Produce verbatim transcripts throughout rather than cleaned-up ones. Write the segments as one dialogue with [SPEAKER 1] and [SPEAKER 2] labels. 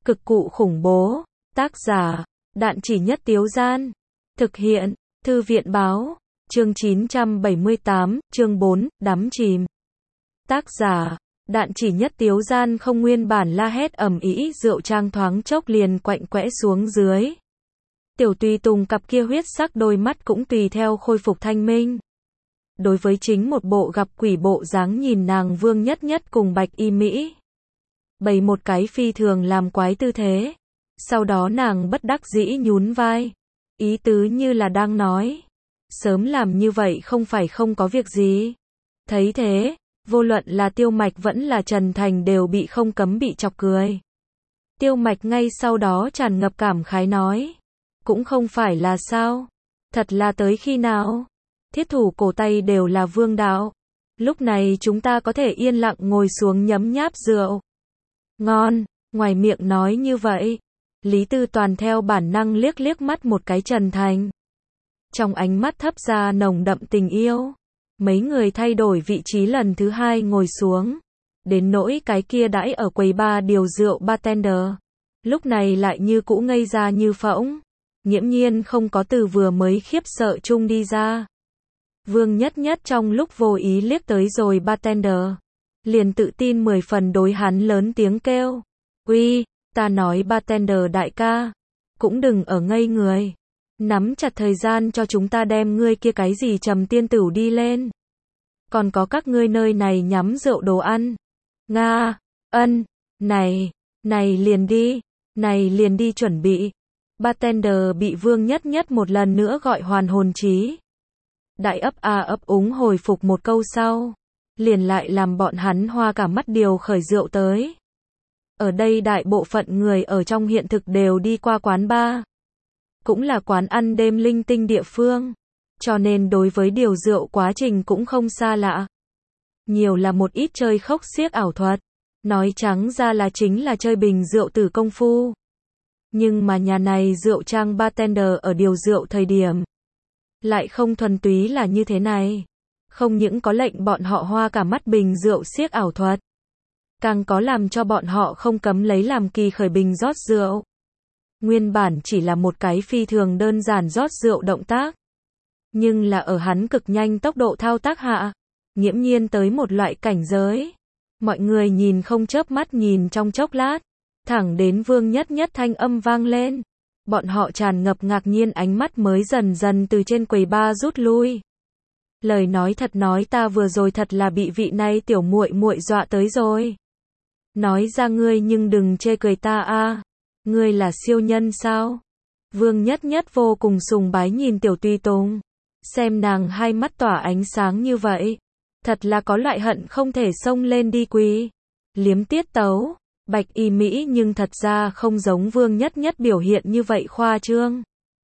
[SPEAKER 1] Cực cụ khủng bố. Tác giả, Đạn Chỉ Nhất Tiếu Gian. Thực hiện, Thư viện báo. Chương chín trăm bảy mươi tám, chương bốn, đắm chìm. Tác giả, Đạn Chỉ Nhất Tiếu Gian. Không nguyên bản la hét ầm ĩ, rượu trang thoáng chốc liền quạnh quẽ xuống dưới. Tiểu Tùy Tùng cặp kia huyết sắc đôi mắt cũng tùy theo khôi phục thanh minh. Đối với chính một bộ gặp quỷ bộ dáng nhìn nàng Vương Nhất Nhất cùng Bạch Y Mỹ bày một cái phi thường làm quái tư thế. Sau đó nàng bất đắc dĩ nhún vai, ý tứ như là đang nói, sớm làm như vậy không phải không có việc gì. Thấy thế, vô luận là Tiêu Mạch vẫn là Trần Thành đều bị không cấm bị chọc cười. Tiêu Mạch ngay sau đó tràn ngập cảm khái nói, cũng không phải là sao, thật là tới khi nào, thiết thủ cổ tay đều là vương đạo. Lúc này chúng ta có thể yên lặng ngồi xuống nhấm nháp rượu ngon. Ngoài miệng nói như vậy, Lý Tư Toàn theo bản năng liếc liếc mắt một cái Trần Thành. Trong ánh mắt thấp ra nồng đậm tình yêu. Mấy người thay đổi vị trí lần thứ hai ngồi xuống. Đến nỗi cái kia đãi ở quầy ba điều rượu bartender, lúc này lại như cũ ngây ra như phỗng, nghiễm nhiên không có từ vừa mới khiếp sợ chung đi ra. Vương Nhất Nhất trong lúc vô ý liếc tới rồi bartender, liền tự tin mười phần đối hắn lớn tiếng kêu, uy, ta nói bartender đại ca, cũng đừng ở ngây người, nắm chặt thời gian cho chúng ta đem ngươi kia cái gì trầm tiên tửu đi lên. Còn có các ngươi nơi này nhắm rượu đồ ăn. Nga, ân, này, này liền đi, này liền đi chuẩn bị. Bartender bị Vương Nhất Nhất một lần nữa gọi hoàn hồn trí. Đại ấp a ấp úng hồi phục một câu sau, liền lại làm bọn hắn hoa cả mắt điều khởi rượu tới. Ở đây đại bộ phận người ở trong hiện thực đều đi qua quán bar, cũng là quán ăn đêm linh tinh địa phương, cho nên đối với điều rượu quá trình cũng không xa lạ. Nhiều là một ít chơi khốc xiếc ảo thuật, nói trắng ra là chính là chơi bình rượu tử công phu. Nhưng mà nhà này rượu trang bartender ở điều rượu thời điểm, lại không thuần túy là như thế này. Không những có lệnh bọn họ hoa cả mắt bình rượu xiếc ảo thuật, càng có làm cho bọn họ không cấm lấy làm kỳ khởi bình rót rượu. Nguyên bản chỉ là một cái phi thường đơn giản rót rượu động tác, nhưng là ở hắn cực nhanh tốc độ thao tác hạ, nghiễm nhiên tới một loại cảnh giới. Mọi người nhìn không chớp mắt nhìn trong chốc lát, thẳng đến Vương Nhất Nhất thanh âm vang lên, bọn họ tràn ngập ngạc nhiên ánh mắt mới dần dần từ trên quầy bar rút lui. Lời nói thật nói ta vừa rồi thật là bị vị này tiểu muội muội dọa tới rồi. Nói ra ngươi nhưng đừng chê cười ta a, ngươi là siêu nhân sao? Vương Nhất Nhất vô cùng sùng bái nhìn Tiểu Tùy Tùng, xem nàng hai mắt tỏa ánh sáng như vậy, thật là có loại hận không thể xông lên đi quý. Liếm tiết tấu, Bạch Y Mỹ nhưng thật ra không giống Vương Nhất Nhất biểu hiện như vậy khoa trương.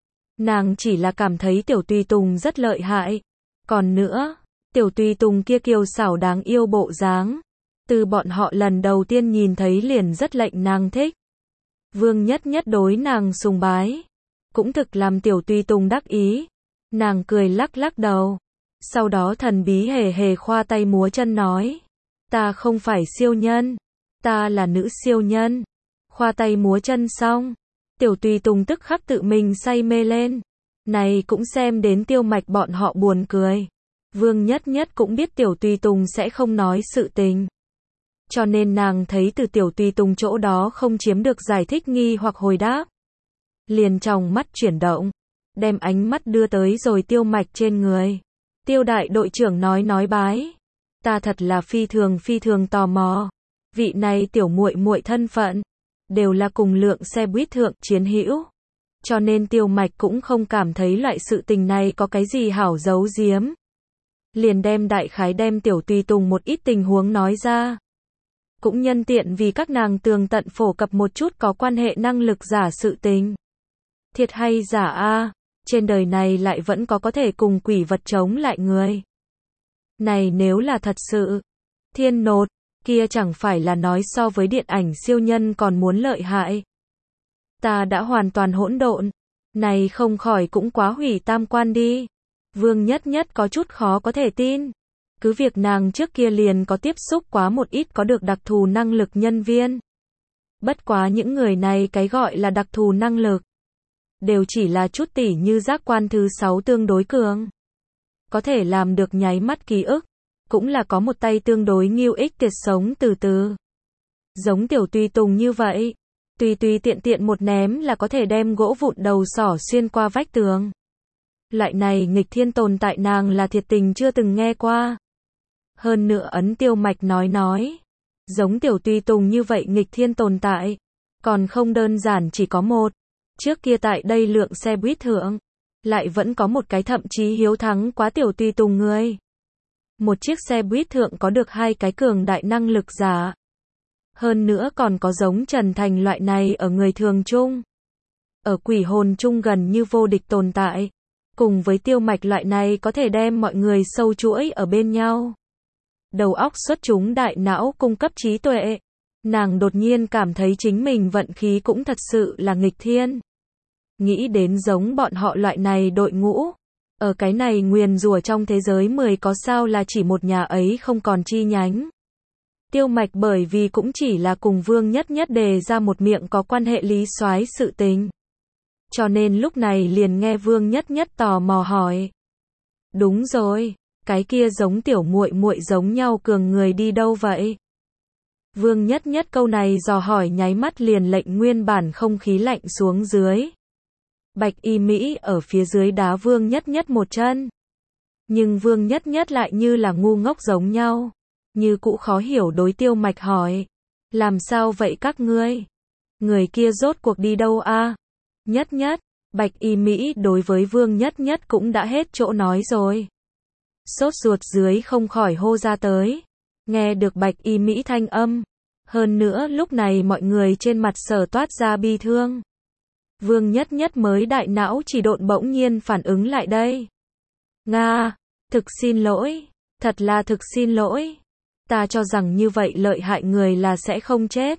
[SPEAKER 1] Nàng chỉ là cảm thấy Tiểu Tùy Tùng rất lợi hại. Còn nữa, Tiểu Tùy Tùng kia kiều xảo đáng yêu bộ dáng, từ bọn họ lần đầu tiên nhìn thấy liền rất lệnh nàng thích. Vương Nhất Nhất đối nàng sùng bái, cũng thực làm Tiểu Tùy Tùng đắc ý. Nàng cười lắc lắc đầu, sau đó thần bí hề hề khoa tay múa chân nói, ta không phải siêu nhân, ta là nữ siêu nhân. Khoa tay múa chân xong, Tiểu Tùy Tùng tức khắc tự mình say mê lên. Này cũng xem đến Tiêu Mạch bọn họ buồn cười. Vương Nhất Nhất cũng biết Tiểu Tùy Tùng sẽ không nói sự tình, cho nên nàng thấy từ Tiểu Tùy Tùng chỗ đó không chiếm được giải thích nghi hoặc hồi đáp, liền trong mắt chuyển động, đem ánh mắt đưa tới rồi Tiêu Mạch trên người. Tiêu đại đội trưởng nói nói bái, ta thật là phi thường phi thường tò mò, vị này tiểu muội muội thân phận, đều là cùng lượng xe buýt thượng chiến hữu, cho nên Tiêu Mạch cũng không cảm thấy loại sự tình này có cái gì hảo giấu giếm. Liền đem đại khái đem Tiểu Tùy Tùng một ít tình huống nói ra. Cũng nhân tiện vì các nàng tường tận phổ cập một chút có quan hệ năng lực giả sự tình. Thiệt hay giả a, trên đời này lại vẫn có có thể cùng quỷ vật chống lại người. Này nếu là thật sự, thiên nột, kia chẳng phải là nói so với điện ảnh siêu nhân còn muốn lợi hại. Ta đã hoàn toàn hỗn độn, này không khỏi cũng quá hủy tam quan đi. Vương Nhất Nhất có chút khó có thể tin. Cứ việc nàng trước kia liền có tiếp xúc quá một ít có được đặc thù năng lực nhân viên. Bất quá những người này cái gọi là đặc thù năng lực, đều chỉ là chút tỉ như giác quan thứ sáu tương đối cường. Có thể làm được nháy mắt ký ức, cũng là có một tay tương đối nghiêu ích kiệt sống từ từ. Giống Tiểu Tùy Tùng như vậy, tùy tùy tiện tiện một ném là có thể đem gỗ vụn đầu sỏ xuyên qua vách tường. Loại này nghịch thiên tồn tại nàng là thiệt tình chưa từng nghe qua. Hơn nữa Ấn Tiêu Mạch nói nói, giống Tiểu Tùy Tùng như vậy nghịch thiên tồn tại, còn không đơn giản chỉ có một. Trước kia tại đây lượng xe buýt thượng, lại vẫn có một cái thậm chí hiếu thắng quá Tiểu Tùy Tùng người. Một chiếc xe buýt thượng có được hai cái cường đại năng lực giả. Hơn nữa còn có giống Trần Thành loại này ở người thường chung. Ở quỷ hồn chung gần như vô địch tồn tại. Cùng với Tiêu Mạch loại này có thể đem mọi người sâu chuỗi ở bên nhau. Đầu óc xuất chúng đại não cung cấp trí tuệ. Nàng đột nhiên cảm thấy chính mình vận khí cũng thật sự là nghịch thiên. Nghĩ đến giống bọn họ loại này đội ngũ. Ở cái này nguyền rủa trong thế giới mười có sao là chỉ một nhà ấy không còn chi nhánh. Tiêu Mạch bởi vì cũng chỉ là cùng Vương Nhất Nhất đề ra một miệng có quan hệ lý soái sự tình. Cho nên lúc này liền nghe Vương Nhất Nhất tò mò hỏi. Đúng rồi, cái kia giống tiểu muội muội giống nhau cường người đi đâu vậy? Vương Nhất Nhất câu này dò hỏi nháy mắt liền lệnh nguyên bản không khí lạnh xuống dưới. Bạch Y Mỹ ở phía dưới đá Vương Nhất Nhất một chân. Nhưng Vương Nhất Nhất lại như là ngu ngốc giống nhau. Như cũ khó hiểu đối Tiêu Mạch hỏi. Làm sao vậy các ngươi? Người kia rốt cuộc đi đâu a? Nhất Nhất, Bạch Y Mỹ đối với Vương Nhất Nhất cũng đã hết chỗ nói rồi. Sốt ruột dưới không khỏi hô ra tới. Nghe được Bạch Y Mỹ thanh âm. Hơn nữa lúc này mọi người trên mặt sở toát ra bi thương. Vương Nhất Nhất mới đại não chỉ độn bỗng nhiên phản ứng lại đây. Nga, thực xin lỗi, thật là thực xin lỗi. Ta cho rằng như vậy lợi hại người là sẽ không chết.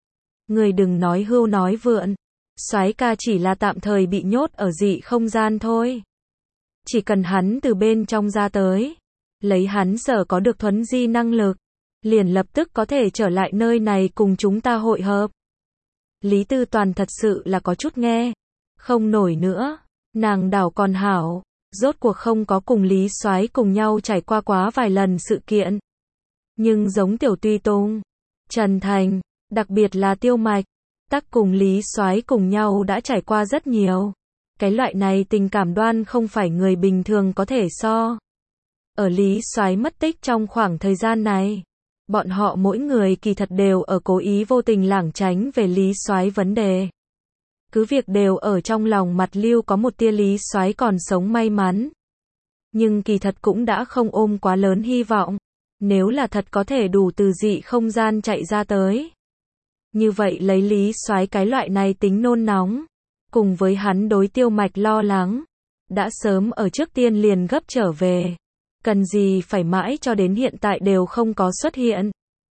[SPEAKER 1] Người đừng nói hưu nói vượn. Soái ca chỉ là tạm thời bị nhốt ở dị không gian thôi. Chỉ cần hắn từ bên trong ra tới, lấy hắn sở có được thuấn di năng lực, liền lập tức có thể trở lại nơi này cùng chúng ta hội hợp. Lý Tư Toàn thật sự là có chút nghe không nổi nữa, nàng đảo còn hảo, rốt cuộc không có cùng Lý Soái cùng nhau trải qua quá vài lần sự kiện. Nhưng giống Tiểu Tùy Tùng, Trần Thành, đặc biệt là Tiêu Mạch, tắc cùng Lý Soái cùng nhau đã trải qua rất nhiều. Cái loại này tình cảm đoan không phải người bình thường có thể so. Ở Lý Soái mất tích trong khoảng thời gian này, bọn họ mỗi người kỳ thật đều ở cố ý vô tình lảng tránh về Lý Soái vấn đề. Cứ việc đều ở trong lòng mặt lưu có một tia Lý Soái còn sống may mắn. Nhưng kỳ thật cũng đã không ôm quá lớn hy vọng. Nếu là thật có thể đủ từ dị không gian chạy ra tới. Như vậy lấy Lý Soái cái loại này tính nôn nóng. Cùng với hắn đối Tiêu Mạch lo lắng. Đã sớm ở trước tiên liền gấp trở về. Cần gì phải mãi cho đến hiện tại đều không có xuất hiện.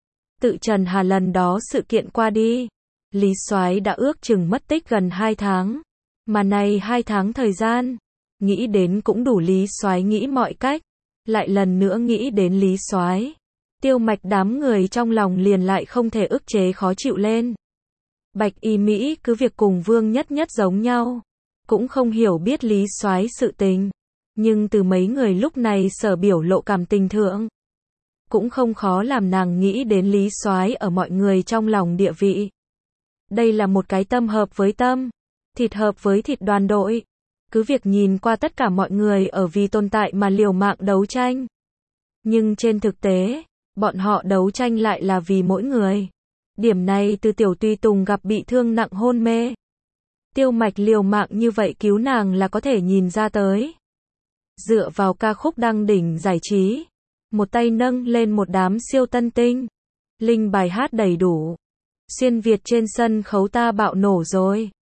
[SPEAKER 1] Tự Trần Hà lần đó sự kiện qua đi. Lý Soái đã ước chừng mất tích gần hai tháng. Mà này hai tháng thời gian. Nghĩ đến cũng đủ Lý Soái nghĩ mọi cách. Lại lần nữa nghĩ đến Lý Soái. Tiêu Mạch đám người trong lòng liền lại không thể ức chế khó chịu lên. Bạch Y Mỹ cứ việc cùng Vương Nhất Nhất giống nhau. Cũng không hiểu biết Lý Soái sự tình. Nhưng từ mấy người lúc này sở biểu lộ cảm tình thượng. Cũng không khó làm nàng nghĩ đến Lý Soái ở mọi người trong lòng địa vị. Đây là một cái tâm hợp với tâm. Thịt hợp với thịt đoàn đội. Cứ việc nhìn qua tất cả mọi người ở vì tồn tại mà liều mạng đấu tranh. Nhưng trên thực tế, bọn họ đấu tranh lại là vì mỗi người. Điểm này từ Tiểu Tùy Tùng gặp bị thương nặng hôn mê. Tiêu Mạch liều mạng như vậy cứu nàng là có thể nhìn ra tới. Dựa vào ca khúc đăng đỉnh giải trí. Một tay nâng lên một đám siêu tân tinh. Linh bài hát đầy đủ. Xuyên Việt trên sân khấu ta bạo nổ rồi.